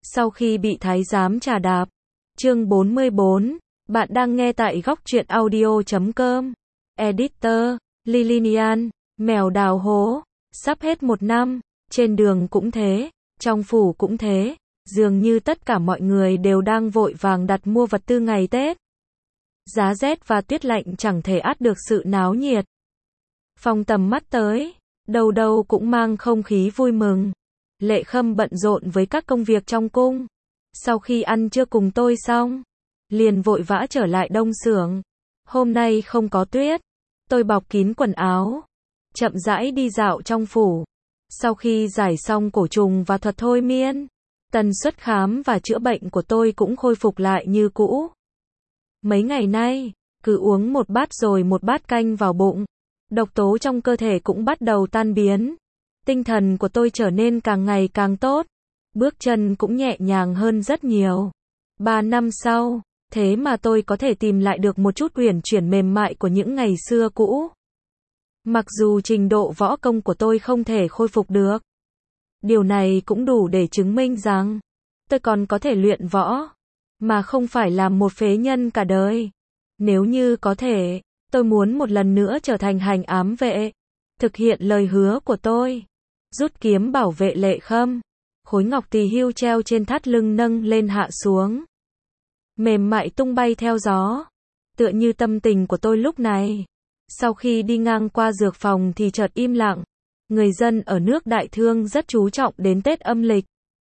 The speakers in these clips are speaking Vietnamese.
Sau khi bị thái giám trà đạp. Chương 44. Bạn đang nghe tại góc truyện audio.com. Editor, Lilinian, mèo đào hố. Sắp hết một năm, trên đường cũng thế, trong phủ cũng thế, dường như tất cả mọi người đều đang vội vàng đặt mua vật tư ngày Tết. Giá rét và tuyết lạnh chẳng thể át được sự náo nhiệt. Phòng tầm mắt tới, đâu đâu cũng mang không khí vui mừng. Lệ Khâm bận rộn với các công việc trong cung. Sau khi ăn trưa cùng tôi xong, liền vội vã trở lại đông xưởng. Hôm nay không có tuyết, tôi bọc kín quần áo, chậm rãi đi dạo trong phủ. Sau khi giải xong cổ trùng và thuật thôi miên, tần suất khám và chữa bệnh của tôi cũng khôi phục lại như cũ. Mấy ngày nay, cứ uống một bát rồi một bát canh vào bụng, độc tố trong cơ thể cũng bắt đầu tan biến. Tinh thần của tôi trở nên càng ngày càng tốt, bước chân cũng nhẹ nhàng hơn rất nhiều. 3 năm sau, thế mà tôi có thể tìm lại được một chút uyển chuyển mềm mại của những ngày xưa cũ. Mặc dù trình độ võ công của tôi không thể khôi phục được, điều này cũng đủ để chứng minh rằng tôi còn có thể luyện võ, mà không phải làm một phế nhân cả đời. Nếu như có thể, tôi muốn một lần nữa trở thành hành ám vệ, thực hiện lời hứa của tôi. Rút kiếm bảo vệ Lệ Khâm, khối ngọc tỳ hưu treo trên thắt lưng nâng lên hạ xuống, mềm mại tung bay theo gió, tựa như tâm tình của tôi lúc này. Sau khi đi ngang qua dược phòng thì chợt im lặng. Người dân ở nước Đại Thương rất chú trọng đến Tết âm lịch.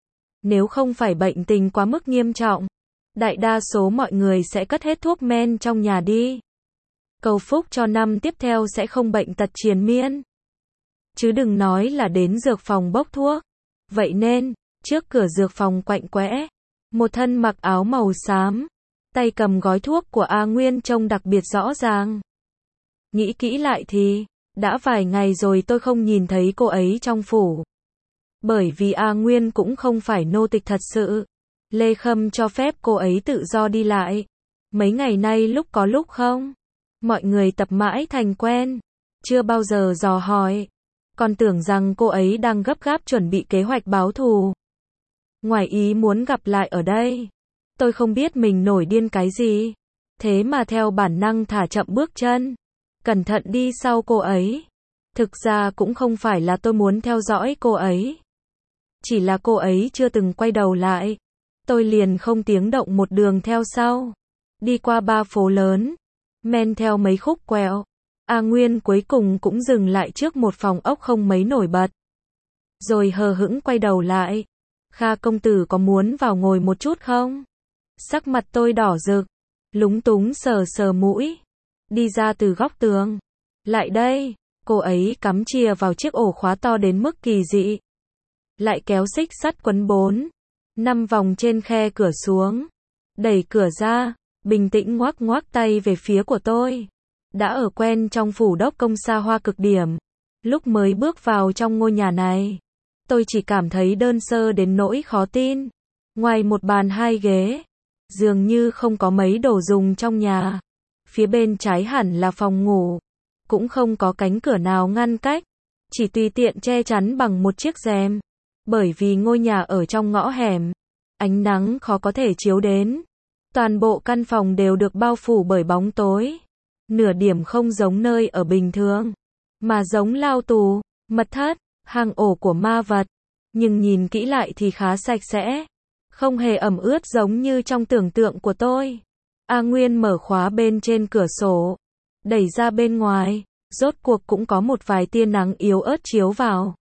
Nếu không phải bệnh tình quá mức nghiêm trọng, đại đa số mọi người sẽ cất hết thuốc men trong nhà đi, cầu phúc cho năm tiếp theo sẽ không bệnh tật triền miên. Chứ đừng nói là đến dược phòng bốc thuốc. Vậy nên, trước cửa dược phòng quạnh quẽ, một thân mặc áo màu xám, tay cầm gói thuốc của A Nguyên trông đặc biệt rõ ràng. Nghĩ kỹ lại thì, đã vài ngày rồi tôi không nhìn thấy cô ấy trong phủ. Bởi vì A Nguyên cũng không phải nô tịch thật sự. Lê Khâm cho phép cô ấy tự do đi lại. Mấy ngày nay lúc có lúc không, mọi người tập mãi thành quen, chưa bao giờ dò hỏi. Còn tưởng rằng cô ấy đang gấp gáp chuẩn bị kế hoạch báo thù. Ngoài ý muốn gặp lại ở đây, tôi không biết mình nổi điên cái gì. Thế mà theo bản năng thả chậm bước chân, cẩn thận đi sau cô ấy. Thực ra cũng không phải là tôi muốn theo dõi cô ấy, chỉ là cô ấy chưa từng quay đầu lại. Tôi liền không tiếng động một đường theo sau, đi qua 3 phố lớn, men theo mấy khúc quẹo. A Nguyên cuối cùng cũng dừng lại trước một phòng ốc không mấy nổi bật, rồi hờ hững quay đầu lại. Kha công tử có muốn vào ngồi một chút không? Sắc mặt tôi đỏ rực, lúng túng sờ sờ mũi, đi ra từ góc tường. Lại đây, cô ấy cắm chìa vào chiếc ổ khóa to đến mức kỳ dị, lại kéo xích sắt quấn 4-5 vòng trên khe cửa xuống, đẩy cửa ra, bình tĩnh ngoắc ngoắc tay về phía của tôi. Đã ở quen trong phủ đốc công xa hoa cực điểm, lúc mới bước vào trong ngôi nhà này, tôi chỉ cảm thấy đơn sơ đến nỗi khó tin. Ngoài một bàn 2 ghế, dường như không có mấy đồ dùng trong nhà. Phía bên trái hẳn là phòng ngủ, cũng không có cánh cửa nào ngăn cách, chỉ tùy tiện che chắn bằng một chiếc rèm. Bởi vì ngôi nhà ở trong ngõ hẻm, ánh nắng khó có thể chiếu đến. Toàn bộ căn phòng đều được bao phủ bởi bóng tối. Nửa điểm không giống nơi ở bình thường, mà giống lao tù, mật thất, hang ổ của ma vật. Nhưng nhìn kỹ lại thì khá sạch sẽ, không hề ẩm ướt giống như trong tưởng tượng của tôi. A Nguyên mở khóa bên trên cửa sổ, đẩy ra bên ngoài, rốt cuộc cũng có một vài tia nắng yếu ớt chiếu vào,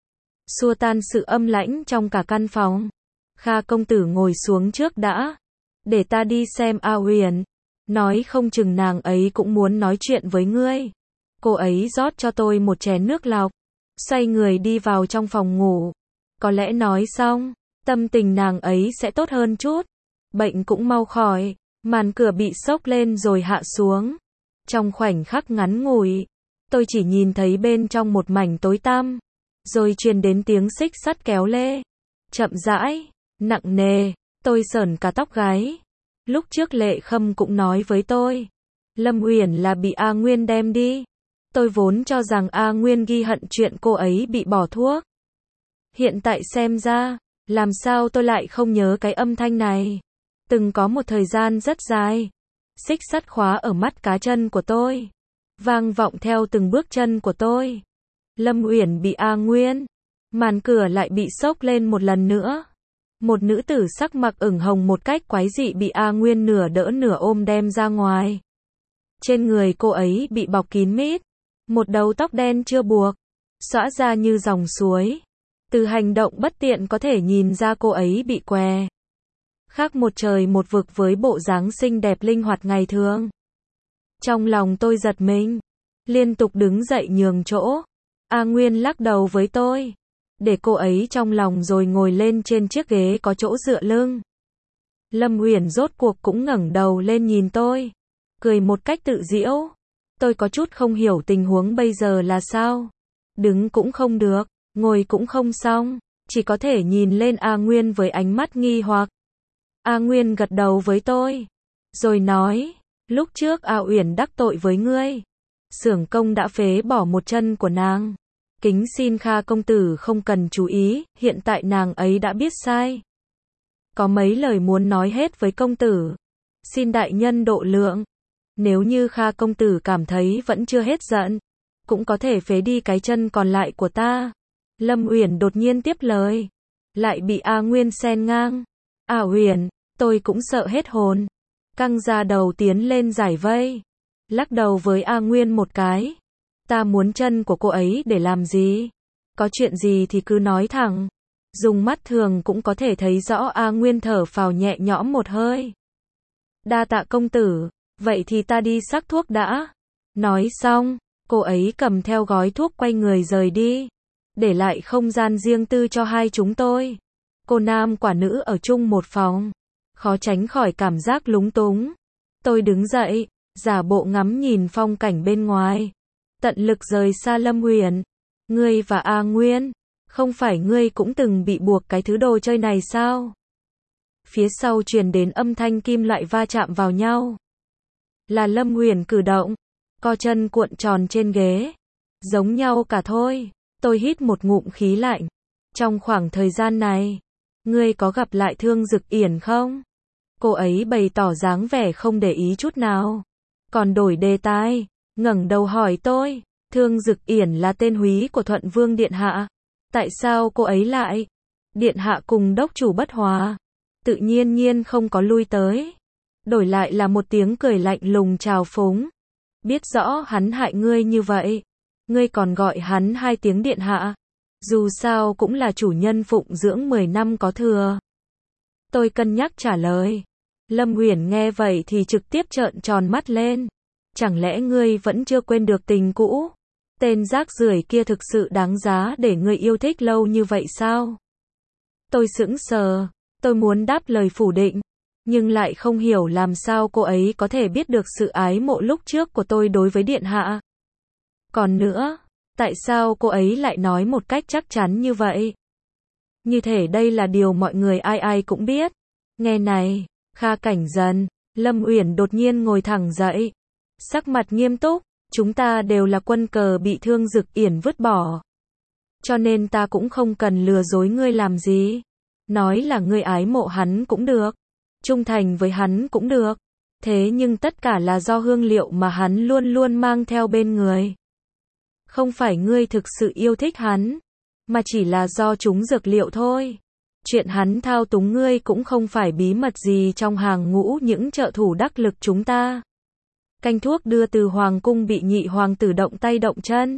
xua tan sự âm lãnh trong cả căn phòng. Kha công tử ngồi xuống trước đã, để ta đi xem A Huyền. Nói không chừng nàng ấy cũng muốn nói chuyện với ngươi. Cô ấy rót cho tôi một chén nước lọc, xoay người đi vào trong phòng ngủ. Có lẽ nói xong, tâm tình nàng ấy sẽ tốt hơn chút, bệnh cũng mau khỏi. Màn cửa bị xốc lên rồi hạ xuống. Trong khoảnh khắc ngắn ngủi, tôi chỉ nhìn thấy bên trong một mảnh tối tăm, rồi truyền đến tiếng xích sắt kéo lê, chậm rãi, nặng nề. Tôi sởn cả tóc gáy. Lúc trước Lệ Khâm cũng nói với tôi, Lâm Uyển là bị A Nguyên đem đi. Tôi vốn cho rằng A Nguyên ghi hận chuyện cô ấy bị bỏ thuốc. Hiện tại xem ra, Làm sao tôi lại không nhớ cái âm thanh này? Từng có một thời gian rất dài. Xích sắt khóa ở mắt cá chân của tôi. Vang vọng theo từng bước chân của tôi. Lâm Uyển bị A Nguyên. Màn cửa lại bị xốc lên một lần nữa. Một nữ tử sắc mặc ửng hồng một cách quái dị bị A Nguyên nửa đỡ nửa ôm đem ra ngoài. Trên người cô ấy bị bọc kín mít. Một đầu tóc đen chưa buộc. Xõa ra như dòng suối. Từ hành động bất tiện có thể nhìn ra cô ấy bị què. Khác một trời một vực với bộ dáng xinh đẹp linh hoạt ngày thường. Trong lòng tôi giật mình. Liên tục đứng dậy nhường chỗ. A Nguyên lắc đầu với tôi. Để cô ấy trong lòng rồi ngồi lên trên chiếc ghế có chỗ dựa lưng. Lâm Uyển rốt cuộc cũng ngẩng đầu lên nhìn tôi. Cười một cách tự giễu. Tôi có chút không hiểu tình huống bây giờ là sao. Đứng cũng không được, ngồi cũng không xong. Chỉ có thể nhìn lên A Nguyên với ánh mắt nghi hoặc. A Nguyên gật đầu với tôi. Rồi nói. Lúc trước A Uyển đắc tội với ngươi. Xưởng công đã phế bỏ một chân của nàng. Kính xin Kha công tử không cần chú ý, hiện tại nàng ấy đã biết sai. Có mấy lời muốn nói hết với công tử. Xin đại nhân độ lượng. Nếu như Kha công tử cảm thấy vẫn chưa hết giận, cũng có thể phế đi cái chân còn lại của ta. Lâm Uyển đột nhiên tiếp lời. Lại bị A Nguyên xen ngang. A Uyển, tôi cũng sợ hết hồn. Căng ra đầu tiến lên giải vây. Lắc đầu với A Nguyên một cái. Ta muốn chân của cô ấy để làm gì? Có chuyện gì thì cứ nói thẳng. Dùng mắt thường cũng có thể thấy rõ A Nguyên thở phào nhẹ nhõm một hơi. Đa tạ công tử, vậy thì ta đi sắc thuốc đã. Nói xong, cô ấy cầm theo gói thuốc quay người rời đi. Để lại không gian riêng tư cho hai chúng tôi. Cô nam quả nữ ở chung một phòng. Khó tránh khỏi cảm giác lúng túng. Tôi đứng dậy, giả bộ ngắm nhìn phong cảnh bên ngoài. Tận lực rời xa Lâm Uyển. Ngươi và A Nguyên, không phải ngươi cũng từng bị buộc cái thứ đồ chơi này sao? Phía sau truyền đến âm thanh kim loại va chạm vào nhau. Là Lâm Uyển cử động, co chân cuộn tròn trên ghế. Giống nhau cả thôi. Tôi hít một ngụm khí lạnh. Trong khoảng thời gian này, ngươi có gặp lại Thương Dực Yển không? Cô ấy bày tỏ dáng vẻ không để ý chút nào. Còn đổi đề tài, ngẩng đầu hỏi tôi, Thương Dực Yển là tên húy của Thuận Vương Điện Hạ. Tại sao cô ấy lại? Điện Hạ cùng đốc chủ bất hòa. Tự nhiên không có lui tới. Đổi lại là một tiếng cười lạnh lùng trào phúng. Biết rõ hắn hại ngươi như vậy. Ngươi còn gọi hắn 2 tiếng Điện Hạ. Dù sao cũng là chủ nhân phụng dưỡng 10 năm có thừa. Tôi cân nhắc trả lời. Lâm Uyển nghe vậy thì trực tiếp trợn tròn mắt lên. Chẳng lẽ ngươi vẫn chưa quên được tình cũ? Tên rác rưởi kia thực sự đáng giá để ngươi yêu thích lâu như vậy sao? Tôi sững sờ. Tôi muốn đáp lời phủ định. Nhưng lại không hiểu làm sao cô ấy có thể biết được sự ái mộ lúc trước của tôi đối với Điện Hạ. Còn nữa, tại sao cô ấy lại nói một cách chắc chắn như vậy? Như thể đây là điều mọi người ai ai cũng biết. Nghe này, Kha Cảnh Dần, Lâm Uyển đột nhiên ngồi thẳng dậy. Sắc mặt nghiêm túc, chúng ta đều là quân cờ bị Thương Dực Yển vứt bỏ. Cho nên ta cũng không cần lừa dối ngươi làm gì. Nói là ngươi ái mộ hắn cũng được. Trung thành với hắn cũng được. Thế nhưng tất cả là do hương liệu mà hắn luôn luôn mang theo bên người. Không phải ngươi thực sự yêu thích hắn, mà chỉ là do chúng dược liệu thôi. Chuyện hắn thao túng ngươi cũng không phải bí mật gì trong hàng ngũ những trợ thủ đắc lực chúng ta. Canh thuốc đưa từ hoàng cung bị nhị hoàng tử động tay động chân.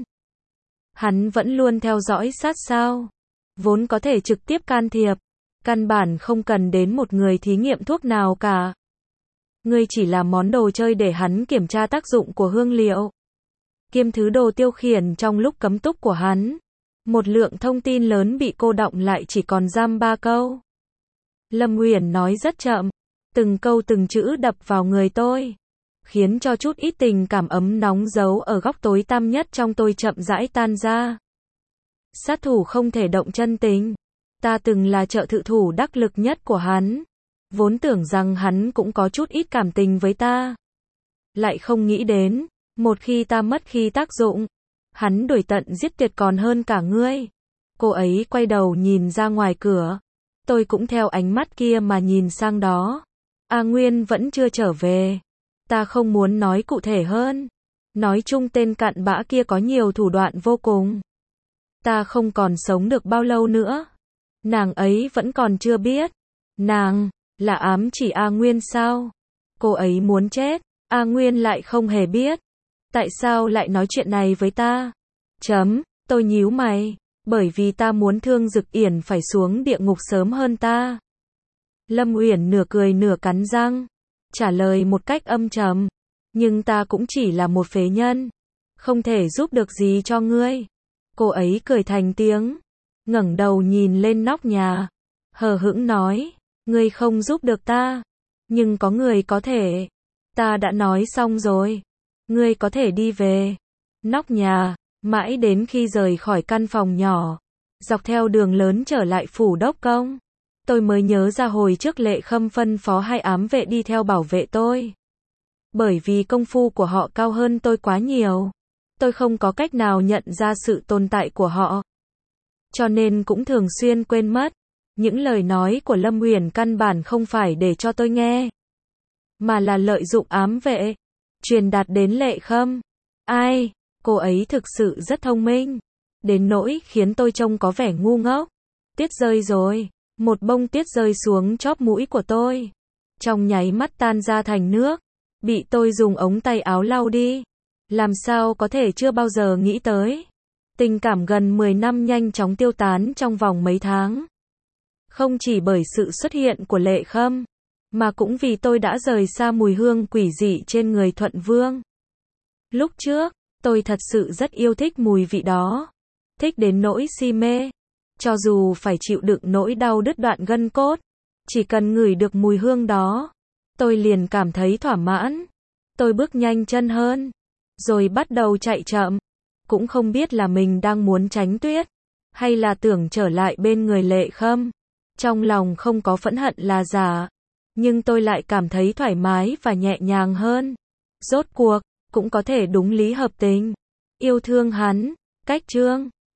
Hắn vẫn luôn theo dõi sát sao. Vốn có thể trực tiếp can thiệp. Căn bản không cần đến một người thí nghiệm thuốc nào cả. Ngươi chỉ là món đồ chơi để hắn kiểm tra tác dụng của hương liệu. Kiêm thứ đồ tiêu khiển trong lúc cấm túc của hắn. Một lượng thông tin lớn bị cô đọng lại chỉ còn giam 3 câu. Lâm Uyển nói rất chậm. Từng câu từng chữ đập vào người tôi. Khiến cho chút ít tình cảm ấm nóng giấu ở góc tối tăm nhất trong tôi chậm rãi tan ra. Sát thủ không thể động chân tình. Ta từng là trợ thủ đắc lực nhất của hắn. Vốn tưởng rằng hắn cũng có chút ít cảm tình với ta. Lại không nghĩ đến, một khi ta mất khi tác dụng, hắn đuổi tận giết tuyệt còn hơn cả ngươi. Cô ấy quay đầu nhìn ra ngoài cửa. Tôi cũng theo ánh mắt kia mà nhìn sang đó. A Nguyên vẫn chưa trở về. Ta không muốn nói cụ thể hơn. Nói chung tên cặn bã kia có nhiều thủ đoạn vô cùng. Ta không còn sống được bao lâu nữa. Nàng ấy vẫn còn chưa biết. Nàng là ám chỉ A Nguyên sao? Cô ấy muốn chết. A Nguyên lại không hề biết. Tại sao lại nói chuyện này với ta? Tôi nhíu mày. Bởi vì ta muốn Thương Dực Yển phải xuống địa ngục sớm hơn ta. Lâm Uyển nửa cười nửa cắn răng. Trả lời một cách âm trầm. Nhưng ta cũng chỉ là một phế nhân. Không thể giúp được gì cho ngươi. Cô ấy cười thành tiếng. Ngẩng đầu nhìn lên nóc nhà. Hờ hững nói. Ngươi không giúp được ta. Nhưng có người có thể. Ta đã nói xong rồi. Ngươi có thể đi về. Nóc nhà. Mãi đến khi rời khỏi căn phòng nhỏ. Dọc theo đường lớn trở lại phủ đốc công. Tôi mới nhớ ra hồi trước Lệ Khâm phân phó 2 ám vệ đi theo bảo vệ tôi. Bởi vì công phu của họ cao hơn tôi quá nhiều. Tôi không có cách nào nhận ra sự tồn tại của họ. Cho nên cũng thường xuyên quên mất. Những lời nói của Lâm Uyển căn bản không phải để cho tôi nghe. Mà là lợi dụng ám vệ. Truyền đạt đến Lệ Khâm. Ai? Cô ấy thực sự rất thông minh. Đến nỗi khiến tôi trông có vẻ ngu ngốc. Tuyết rơi rồi. Một bông tuyết rơi xuống chóp mũi của tôi. Trong nháy mắt tan ra thành nước. Bị tôi dùng ống tay áo lau đi. Làm sao có thể chưa bao giờ nghĩ tới. Tình cảm gần 10 năm nhanh chóng tiêu tán trong vòng mấy tháng. Không chỉ bởi sự xuất hiện của Lệ Khâm. Mà cũng vì tôi đã rời xa mùi hương quỷ dị trên người Thuận Vương. Lúc trước, tôi thật sự rất yêu thích mùi vị đó. Thích đến nỗi si mê. Cho dù phải chịu đựng nỗi đau đứt đoạn gân cốt. Chỉ cần ngửi được mùi hương đó. Tôi liền cảm thấy thỏa mãn. Tôi bước nhanh chân hơn. Rồi bắt đầu chạy chậm. Cũng không biết là mình đang muốn tránh tuyết. Hay là tưởng trở lại bên người Lệ Khâm. Trong lòng không có phẫn hận là giả. Nhưng tôi lại cảm thấy thoải mái và nhẹ nhàng hơn. Rốt cuộc, cũng có thể đúng lý hợp tình. Yêu thương hắn. Cách chương